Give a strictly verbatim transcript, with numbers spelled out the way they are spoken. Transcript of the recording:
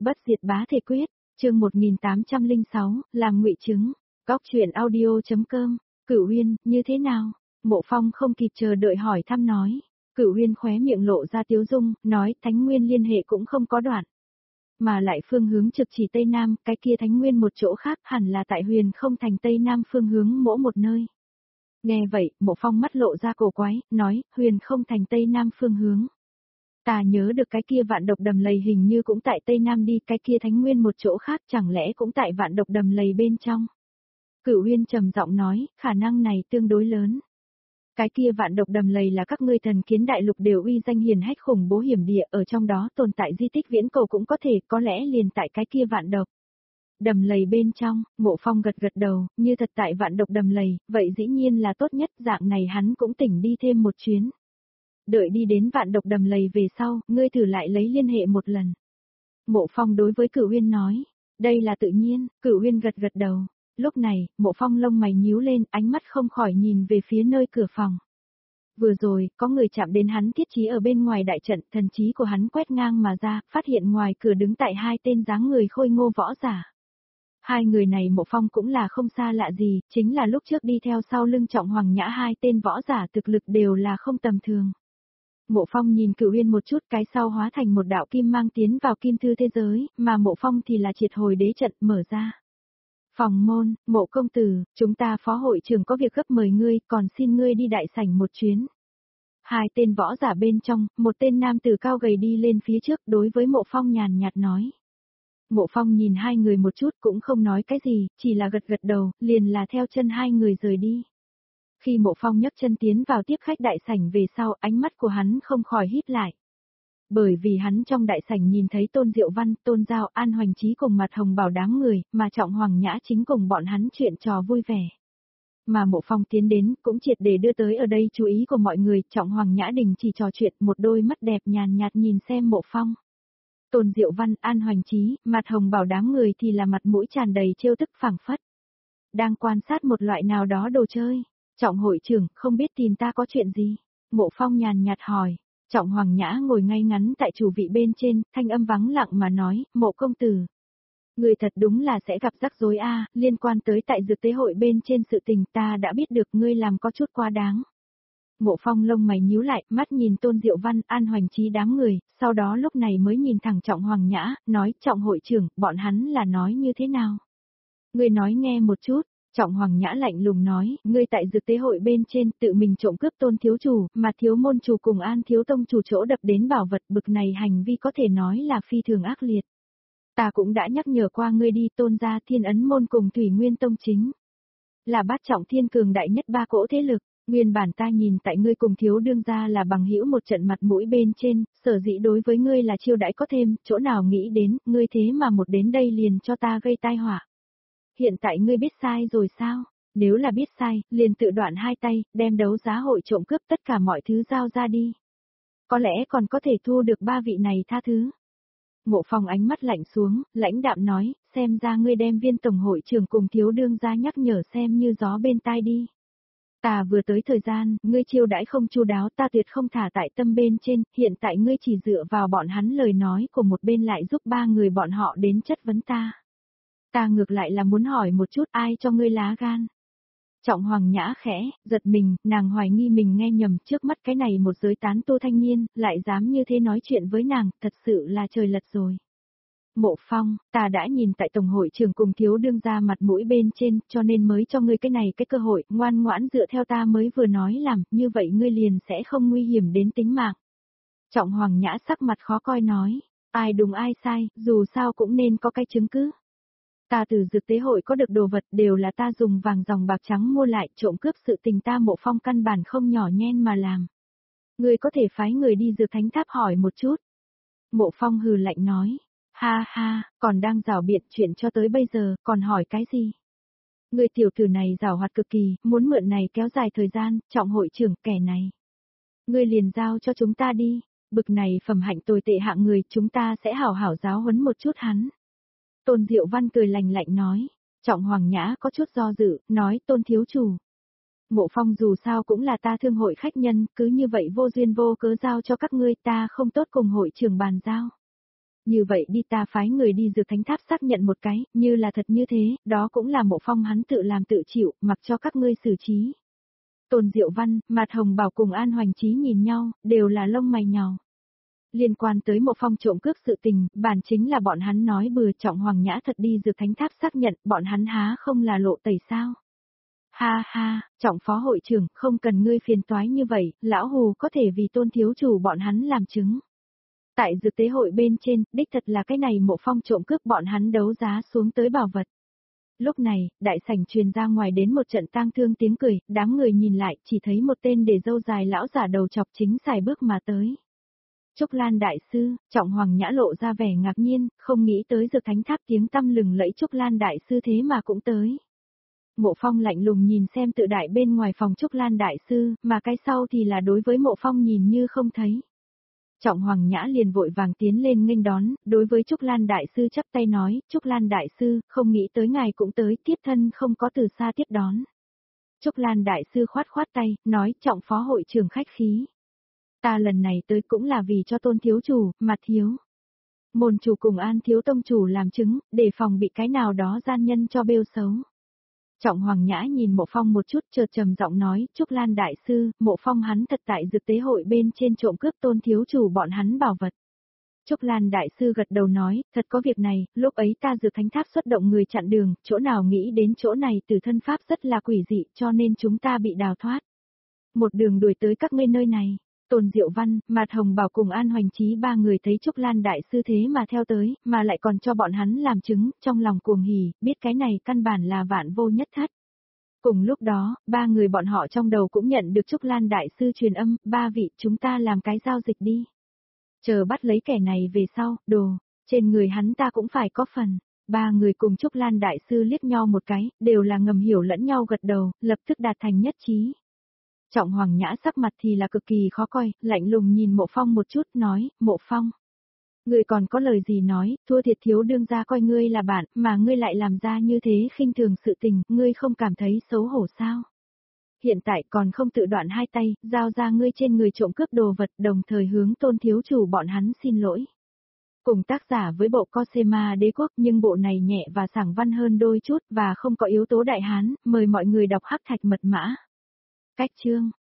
Bất diệt bá thể quyết, chương một nghìn tám trăm lẻ sáu, làm ngụy chứng. Góc truyện audio.com, Cửu Uyên, như thế nào? Mộ Phong không kịp chờ đợi hỏi thăm nói. Cửu Uyên khóe miệng lộ ra tiếu dung, nói Thánh Nguyên liên hệ cũng không có đoạn. Mà lại phương hướng trực chỉ Tây Nam, cái kia Thánh Nguyên một chỗ khác hẳn là tại Huyền không thành Tây Nam phương hướng mỗi một nơi. Nghe vậy, Mộ Phong mắt lộ ra cổ quái, nói, Huyền không thành Tây Nam phương hướng. Ta nhớ được cái kia vạn độc đầm lầy hình như cũng tại Tây Nam đi, cái kia Thánh Nguyên một chỗ khác chẳng lẽ cũng tại vạn độc đầm lầy bên trong. Cửu Uyên trầm giọng nói, khả năng này tương đối lớn. Cái kia vạn độc đầm lầy là các ngươi thần kiến đại lục đều uy danh hiển hách khủng bố hiểm địa, ở trong đó tồn tại di tích viễn cầu cũng có thể, có lẽ liền tại cái kia vạn độc đầm lầy bên trong. Mộ Phong gật gật đầu, như thật tại vạn độc đầm lầy, vậy dĩ nhiên là tốt nhất, dạng này hắn cũng tỉnh đi thêm một chuyến. Đợi đi đến vạn độc đầm lầy về sau, ngươi thử lại lấy liên hệ một lần. Mộ Phong đối với Cửu Uyên nói, đây là tự nhiên. Cửu Uyên gật gật đầu. Lúc này, Mộ Phong lông mày nhíu lên, ánh mắt không khỏi nhìn về phía nơi cửa phòng. Vừa rồi, có người chạm đến hắn thiết trí ở bên ngoài đại trận, thần trí của hắn quét ngang mà ra, phát hiện ngoài cửa đứng tại hai tên dáng người khôi ngô võ giả. Hai người này Mộ Phong cũng là không xa lạ gì, chính là lúc trước đi theo sau lưng Trọng Hoàng Nhã hai tên võ giả thực lực đều là không tầm thường. Mộ Phong nhìn Cửu Uyên một chút, cái sau hóa thành một đạo kim mang tiến vào kim thư thế giới, mà Mộ Phong thì là triệt hồi đế trận mở ra. Phòng môn, Mộ công tử, chúng ta phó hội trưởng có việc gấp mời ngươi, còn xin ngươi đi đại sảnh một chuyến. Hai tên võ giả bên trong, một tên nam tử cao gầy đi lên phía trước đối với Mộ Phong nhàn nhạt nói. Mộ Phong nhìn hai người một chút cũng không nói cái gì, chỉ là gật gật đầu, liền là theo chân hai người rời đi. Khi Mộ Phong nhấc chân tiến vào tiếp khách đại sảnh về sau, ánh mắt của hắn không khỏi híp lại. Bởi vì hắn trong đại sảnh nhìn thấy Tôn Diệu Văn, Tôn Giao, An Hoành Chí cùng Mặt Hồng Bảo đám người, mà Trọng Hoàng Nhã chính cùng bọn hắn chuyện trò vui vẻ. Mà Mộ Phong tiến đến, cũng triệt để đưa tới ở đây chú ý của mọi người, Trọng Hoàng Nhã đình chỉ trò chuyện, một đôi mắt đẹp nhàn nhạt nhìn xem Mộ Phong. Tôn Diệu Văn, An Hoành Chí, Mặt Hồng Bảo đám người thì là mặt mũi tràn đầy trêu tức phảng phất. Đang quan sát một loại nào đó đồ chơi. Trọng hội trưởng, không biết tìm ta có chuyện gì? Mộ Phong nhàn nhạt hỏi. Trọng Hoàng Nhã ngồi ngay ngắn tại chủ vị bên trên, thanh âm vắng lặng mà nói, Mộ công tử. Người thật đúng là sẽ gặp rắc rối a, liên quan tới tại dược tế hội bên trên sự tình ta đã biết được ngươi làm có chút quá đáng. Mộ Phong lông mày nhíu lại, mắt nhìn Tôn Diệu Văn, An Hoành Chí đám người, sau đó lúc này mới nhìn thẳng Trọng Hoàng Nhã, nói, Trọng hội trưởng, bọn hắn là nói như thế nào? Ngươi nói nghe một chút. Trọng Hoàng Nhã lạnh lùng nói, ngươi tại dược tế hội bên trên tự mình trộm cướp Tôn thiếu chủ, mà thiếu môn chủ cùng An thiếu tông chủ chỗ đập đến bảo vật, bực này hành vi có thể nói là phi thường ác liệt. Ta cũng đã nhắc nhở qua ngươi đi, Tôn gia Thiên Ấn môn cùng Thủy Nguyên tông chính là bát trọng thiên cường đại nhất ba cỗ thế lực, nguyên bản ta nhìn tại ngươi cùng thiếu đương gia là bằng hữu một trận mặt mũi bên trên, sở dĩ đối với ngươi là chiêu đãi có thêm, chỗ nào nghĩ đến, ngươi thế mà một đến đây liền cho ta gây tai họa. Hiện tại ngươi biết sai rồi sao? Nếu là biết sai, liền tự đoạn hai tay, đem đấu giá hội trộm cướp tất cả mọi thứ giao ra đi. Có lẽ còn có thể thu được ba vị này tha thứ. Mộ Phong ánh mắt lạnh xuống, lãnh đạm nói, xem ra ngươi đem Viên tổng hội trưởng cùng thiếu đương gia nhắc nhở xem như gió bên tai đi. Ta vừa tới thời gian, ngươi chiêu đãi không chu đáo, ta tuyệt không thả tại tâm bên trên, hiện tại ngươi chỉ dựa vào bọn hắn lời nói của một bên lại giúp ba người bọn họ đến chất vấn ta. Ta ngược lại là muốn hỏi một chút ai cho ngươi lá gan. Trọng Hoàng Nhã khẽ, giật mình, nàng hoài nghi mình nghe nhầm, trước mắt cái này một giới tán tu thanh niên, lại dám như thế nói chuyện với nàng, thật sự là trời lật rồi. Mộ Phong, ta đã nhìn tại tổng hội trưởng cùng thiếu đương gia mặt mũi bên trên, cho nên mới cho ngươi cái này cái cơ hội, ngoan ngoãn dựa theo ta mới vừa nói làm, như vậy ngươi liền sẽ không nguy hiểm đến tính mạng. Trọng Hoàng Nhã sắc mặt khó coi nói, ai đúng ai sai, dù sao cũng nên có cái chứng cứ. Ta từ dược tế hội có được đồ vật đều là ta dùng vàng dòng bạc trắng mua lại, trộm cướp sự tình ta Mộ Phong căn bản không nhỏ nhen mà làm. Ngươi có thể phái người đi dược thánh tháp hỏi một chút. Mộ Phong hừ lạnh nói, ha ha, còn đang rảo biện chuyện cho tới bây giờ, còn hỏi cái gì? Ngươi tiểu tử này giảo hoạt cực kỳ, muốn mượn này kéo dài thời gian, Trọng hội trưởng kẻ này. Ngươi liền giao cho chúng ta đi, bực này phẩm hạnh tồi tệ hạng người, chúng ta sẽ hảo hảo giáo huấn một chút hắn. Tôn Diệu Văn cười lạnh lạnh nói, Trọng Hoàng Nhã có chút do dự, nói Tôn thiếu chủ. Mộ Phong dù sao cũng là ta thương hội khách nhân, cứ như vậy vô duyên vô cớ giao cho các ngươi, ta không tốt cùng hội trưởng bàn giao. Như vậy đi ta phái người đi Dược Thánh Tháp xác nhận một cái, như là thật như thế, đó cũng là Mộ Phong hắn tự làm tự chịu, mặc cho các ngươi xử trí. Tôn Diệu Văn, Mạt Hồng Bảo cùng An Hoành Chí nhìn nhau, đều là lông mày nhào. Liên quan tới Mộ Phong trộm cướp sự tình, bản chính là bọn hắn nói bừa, Trọng Hoàng Nhã thật đi Dược Thánh Tháp xác nhận, bọn hắn há không là lộ tẩy sao? Ha ha, Trọng phó hội trưởng, không cần ngươi phiền toái như vậy, lão Hù có thể vì Tôn thiếu chủ bọn hắn làm chứng. Tại dược tế hội bên trên, đích thật là cái này Mộ Phong trộm cướp bọn hắn đấu giá xuống tới bảo vật. Lúc này, đại sảnh truyền ra ngoài đến một trận tang thương tiếng cười, đám người nhìn lại, chỉ thấy một tên để râu dài lão giả đầu chọc chính xài bước mà tới. Trúc Lan đại sư, Trọng Hoàng Nhã lộ ra vẻ ngạc nhiên, không nghĩ tới Dược Thánh Tháp tiếng tăm lừng lẫy Trúc Lan đại sư thế mà cũng tới. Mộ Phong lạnh lùng nhìn xem tự đại bên ngoài phòng Trúc Lan đại sư, mà cái sau thì là đối với Mộ Phong nhìn như không thấy. Trọng Hoàng Nhã liền vội vàng tiến lên nghênh đón, đối với Trúc Lan đại sư chắp tay nói, Trúc Lan đại sư, không nghĩ tới ngài cũng tới, tiếp thân không có từ xa tiếp đón. Trúc Lan đại sư khoát khoát tay, nói, Trọng phó hội trưởng khách khí. Ta lần này tới cũng là vì cho Tôn thiếu chủ, Mặt thiếu. Môn chủ cùng An thiếu tông chủ làm chứng, để phòng bị cái nào đó gian nhân cho bêu xấu. Trọng Hoàng Nhã nhìn Mộ Phong một chút chợt trầm giọng nói, Trúc Lan đại sư, Mộ Phong hắn thật tại dược tế hội bên trên trộm cướp Tôn thiếu chủ bọn hắn bảo vật. Trúc Lan đại sư gật đầu nói, thật có việc này, lúc ấy ta Dược Thánh Tháp xuất động người chặn đường, chỗ nào nghĩ đến chỗ này từ thân pháp rất là quỷ dị cho nên chúng ta bị đào thoát. Một đường đuổi tới các ngươi nơi này. Tôn Diệu Văn, Mạt Hồng Bảo cùng An Hoành Chí ba người thấy Trúc Lan đại sư thế mà theo tới, mà lại còn cho bọn hắn làm chứng, trong lòng cuồng hỉ, biết cái này căn bản là vạn vô nhất thất. Cùng lúc đó, ba người bọn họ trong đầu cũng nhận được Trúc Lan đại sư truyền âm, ba vị chúng ta làm cái giao dịch đi. Chờ bắt lấy kẻ này về sau, đồ, trên người hắn ta cũng phải có phần. Ba người cùng Trúc Lan đại sư liếc nhau một cái, đều là ngầm hiểu lẫn nhau gật đầu, lập tức đạt thành nhất trí. Trọng Hoàng Nhã sắc mặt thì là cực kỳ khó coi, lạnh lùng nhìn Mộ Phong một chút, nói, Mộ Phong. Ngươi còn có lời gì nói, thua thiệt thiếu đương ra coi ngươi là bạn, mà ngươi lại làm ra như thế khinh thường sự tình, ngươi không cảm thấy xấu hổ sao? Hiện tại còn không tự đoạn hai tay, giao ra ngươi trên người trộm cướp đồ vật, đồng thời hướng Tôn thiếu chủ bọn hắn xin lỗi. Cùng tác giả với bộ Cosema Đế Quốc nhưng bộ này nhẹ và sảng văn hơn đôi chút và không có yếu tố đại hán, mời mọi người đọc Hắc Thạch Mật Mã. Cách chương